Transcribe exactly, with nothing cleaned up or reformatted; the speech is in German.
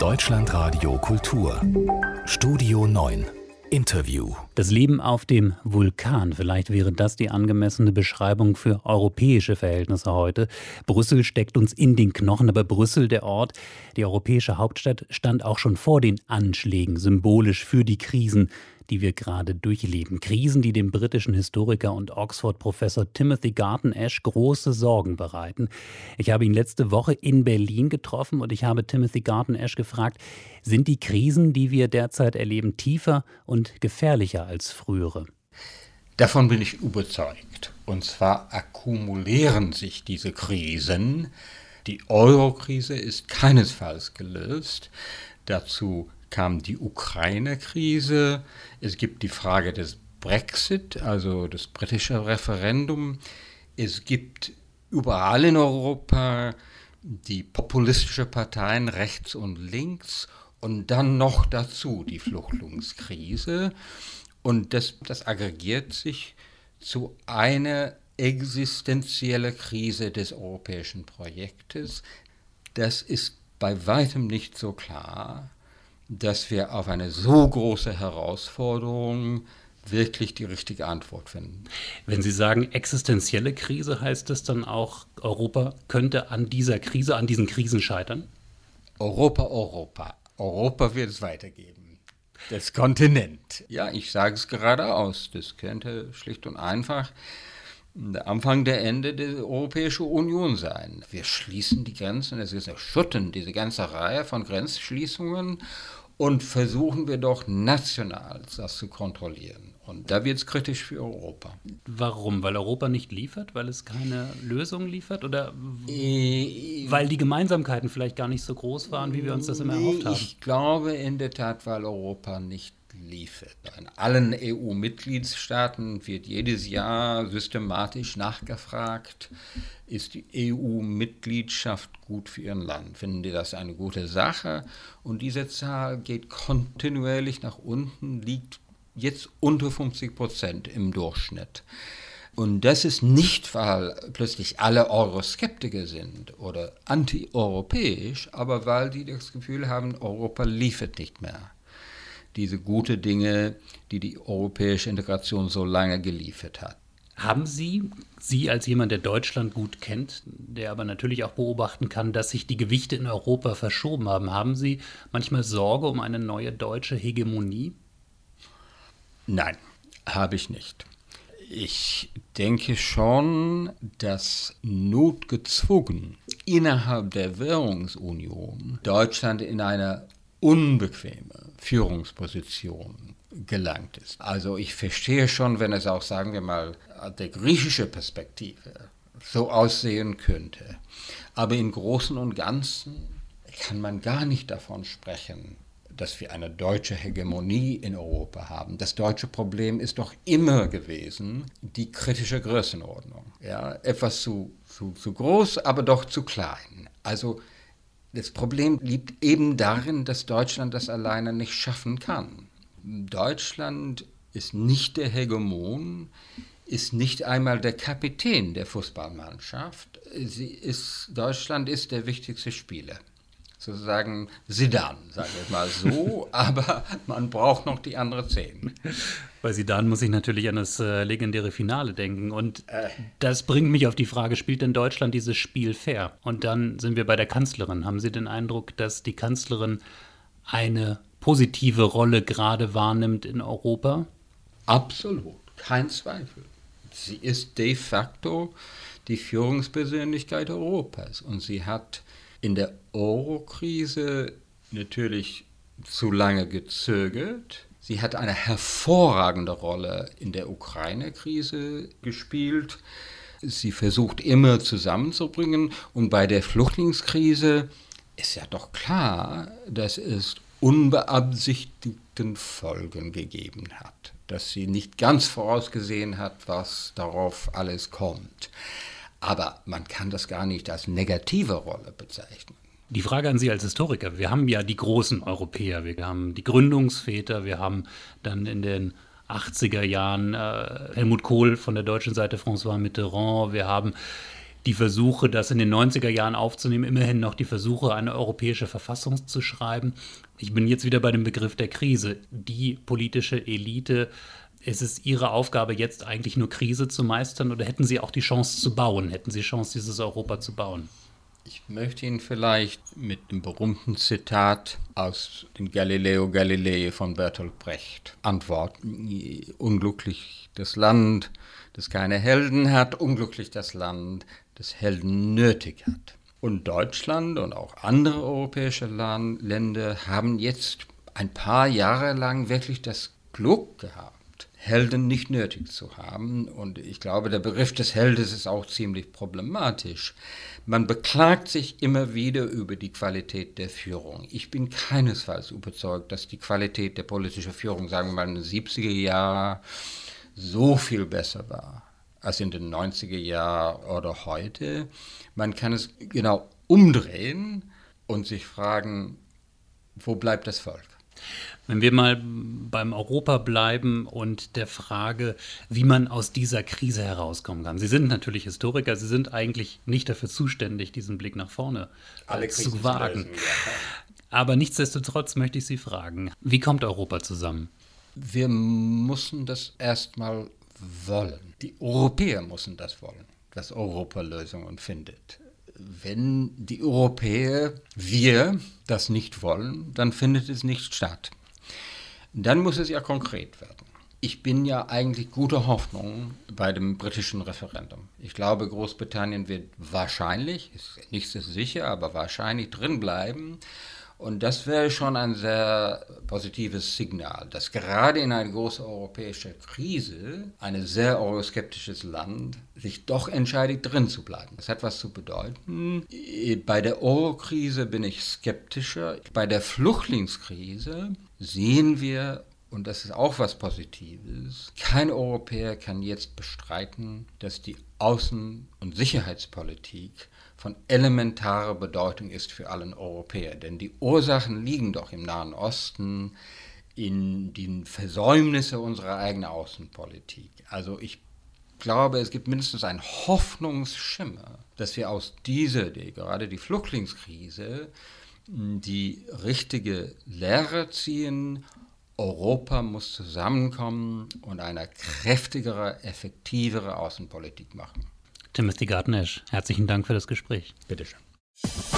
Deutschlandradio Kultur. Studio neun. Interview. Das Leben auf dem Vulkan, vielleicht wäre das die angemessene Beschreibung für europäische Verhältnisse heute. Brüssel steckt uns in den Knochen, aber Brüssel, der Ort, die europäische Hauptstadt, stand auch schon vor den Anschlägen symbolisch für die Krisen, die wir gerade durchleben. Krisen, die dem britischen Historiker und Oxford-Professor Timothy Garton Ash große Sorgen bereiten. Ich habe ihn letzte Woche in Berlin getroffen und ich habe Timothy Garton Ash gefragt, sind die Krisen, die wir derzeit erleben, tiefer und gefährlicher als frühere? Davon bin ich überzeugt. Und zwar akkumulieren sich diese Krisen. Die Euro-Krise ist keinesfalls gelöst. Dazu kam die Ukraine-Krise, es gibt die Frage des Brexit, also das britische Referendum, es gibt überall in Europa die populistische Parteien rechts und links und dann noch dazu die Flüchtlingskrise und das, das aggregiert sich zu einer existenziellen Krise des europäischen Projektes. Das ist bei weitem nicht so klar, dass wir auf eine so große Herausforderung wirklich die richtige Antwort finden. Wenn Sie sagen existenzielle Krise, heißt das dann auch, Europa könnte an dieser Krise, an diesen Krisen scheitern? Europa, Europa. Europa wird es weitergeben. Das Kontinent. Ja, ich sage es geradeaus. Das könnte schlicht und einfach der Anfang der Ende der Europäischen Union sein. Wir schließen die Grenzen, es ist erschütternd, diese ganze Reihe von Grenzschließungen und versuchen wir doch national das zu kontrollieren. Und da wird es kritisch für Europa. Warum? Weil Europa nicht liefert? Weil es keine Lösung liefert? Oder äh, weil die Gemeinsamkeiten vielleicht gar nicht so groß waren, wie wir uns das immer erhofft haben? Ich glaube in der Tat, weil Europa nicht liefert. In allen E U-Mitgliedstaaten wird jedes Jahr systematisch nachgefragt, ist die E U-Mitgliedschaft gut für Ihr Land? Finden die das eine gute Sache? Und diese Zahl geht kontinuierlich nach unten, liegt jetzt unter fünfzig Prozent im Durchschnitt. Und das ist nicht, weil plötzlich alle Euroskeptiker sind oder anti-europäisch, aber weil die das Gefühl haben, Europa liefert nicht mehr diese guten Dinge, die die europäische Integration so lange geliefert hat. Haben Sie, Sie als jemand, der Deutschland gut kennt, der aber natürlich auch beobachten kann, dass sich die Gewichte in Europa verschoben haben, haben Sie manchmal Sorge um eine neue deutsche Hegemonie? Nein, habe ich nicht. Ich denke schon, dass notgezwungen innerhalb der Währungsunion Deutschland in eine unbequeme Führungsposition gelangt ist. Also ich verstehe schon, wenn es auch, sagen wir mal, der griechische Perspektive so aussehen könnte. Aber im Großen und Ganzen kann man gar nicht davon sprechen, dass wir eine deutsche Hegemonie in Europa haben. Das deutsche Problem ist doch immer gewesen, die kritische Größenordnung. Ja, etwas zu, zu, zu groß, aber doch zu klein. Also das Problem liegt eben darin, dass Deutschland das alleine nicht schaffen kann. Deutschland ist nicht der Hegemon, ist nicht einmal der Kapitän der Fußballmannschaft. Sie ist, Deutschland ist der wichtigste Spieler. Sozusagen Zidane, sagen wir mal so, aber man braucht noch die anderen zehn. Bei Zidane muss ich natürlich an das äh, legendäre Finale denken und äh. das bringt mich auf die Frage, spielt denn Deutschland dieses Spiel fair? Und dann sind wir bei der Kanzlerin. Haben Sie den Eindruck, dass die Kanzlerin eine positive Rolle gerade wahrnimmt in Europa? Absolut, kein Zweifel. Sie ist de facto die Führungspersönlichkeit Europas und sie hat in der Euro-Krise natürlich zu lange gezögert. Sie hat eine hervorragende Rolle in der Ukraine-Krise gespielt. Sie versucht immer zusammenzubringen. Und bei der Flüchtlingskrise ist ja doch klar, dass es unbeabsichtigten Folgen gegeben hat. Dass sie nicht ganz vorausgesehen hat, was darauf alles kommt. Aber man kann das gar nicht als negative Rolle bezeichnen. Die Frage an Sie als Historiker. Wir haben ja die großen Europäer. Wir haben die Gründungsväter. Wir haben dann in den achtziger Jahren äh, Helmut Kohl von der deutschen Seite, François Mitterrand. Wir haben die Versuche, das in den neunziger Jahren aufzunehmen, immerhin noch die Versuche, eine europäische Verfassung zu schreiben. Ich bin jetzt wieder bei dem Begriff der Krise. Die politische Elite, ist es Ihre Aufgabe, jetzt eigentlich nur Krise zu meistern oder hätten Sie auch die Chance zu bauen? Hätten Sie Chance, dieses Europa zu bauen? Ich möchte Ihnen vielleicht mit dem berühmten Zitat aus dem Galileo Galilei von Bertolt Brecht antworten. Unglücklich das Land, das keine Helden hat, unglücklich das Land, das Helden nötig hat. Und Deutschland und auch andere europäische Land- Länder haben jetzt ein paar Jahre lang wirklich das Glück gehabt, Helden nicht nötig zu haben. Und ich glaube, der Begriff des Heldes ist auch ziemlich problematisch. Man beklagt sich immer wieder über die Qualität der Führung. Ich bin keinesfalls überzeugt, dass die Qualität der politischen Führung, sagen wir mal in den siebziger Jahren, so viel besser war als in den neunziger Jahren oder heute. Man kann es genau umdrehen und sich fragen, wo bleibt das Volk? Wenn wir mal beim Europa bleiben und der Frage, wie man aus dieser Krise herauskommen kann. Sie sind natürlich Historiker, Sie sind eigentlich nicht dafür zuständig, diesen Blick nach vorne Alle zu wagen. Lösen, ja. Aber nichtsdestotrotz möchte ich Sie fragen, wie kommt Europa zusammen? Wir müssen das erstmal wollen. Die Europäer müssen das wollen, dass Europa Lösungen findet. Wenn die Europäer, wir, das nicht wollen, dann findet es nicht statt. Dann muss es ja konkret werden. Ich bin ja eigentlich guter Hoffnung bei dem britischen Referendum. Ich glaube, Großbritannien wird wahrscheinlich, ist nicht so sicher, aber wahrscheinlich drin bleiben. Und das wäre schon ein sehr positives Signal, dass gerade in einer großen europäischen Krise ein sehr euroskeptisches Land sich doch entscheidet, drin zu bleiben. Das hat was zu bedeuten. Bei der Euro-Krise bin ich skeptischer. Bei der Flüchtlingskrise sehen wir, und das ist auch was Positives, kein Europäer kann jetzt bestreiten, dass die Außen- und Sicherheitspolitik von elementarer Bedeutung ist für allen Europäer. Denn die Ursachen liegen doch im Nahen Osten, in den Versäumnissen unserer eigenen Außenpolitik. Also ich glaube, es gibt mindestens einen Hoffnungsschimmer, dass wir aus dieser, die, gerade die Flüchtlingskrise, die richtige Lehre ziehen. Europa muss zusammenkommen und eine kräftigere, effektivere Außenpolitik machen. Timothy Garton-Ash, herzlichen Dank für das Gespräch. Bitte schön.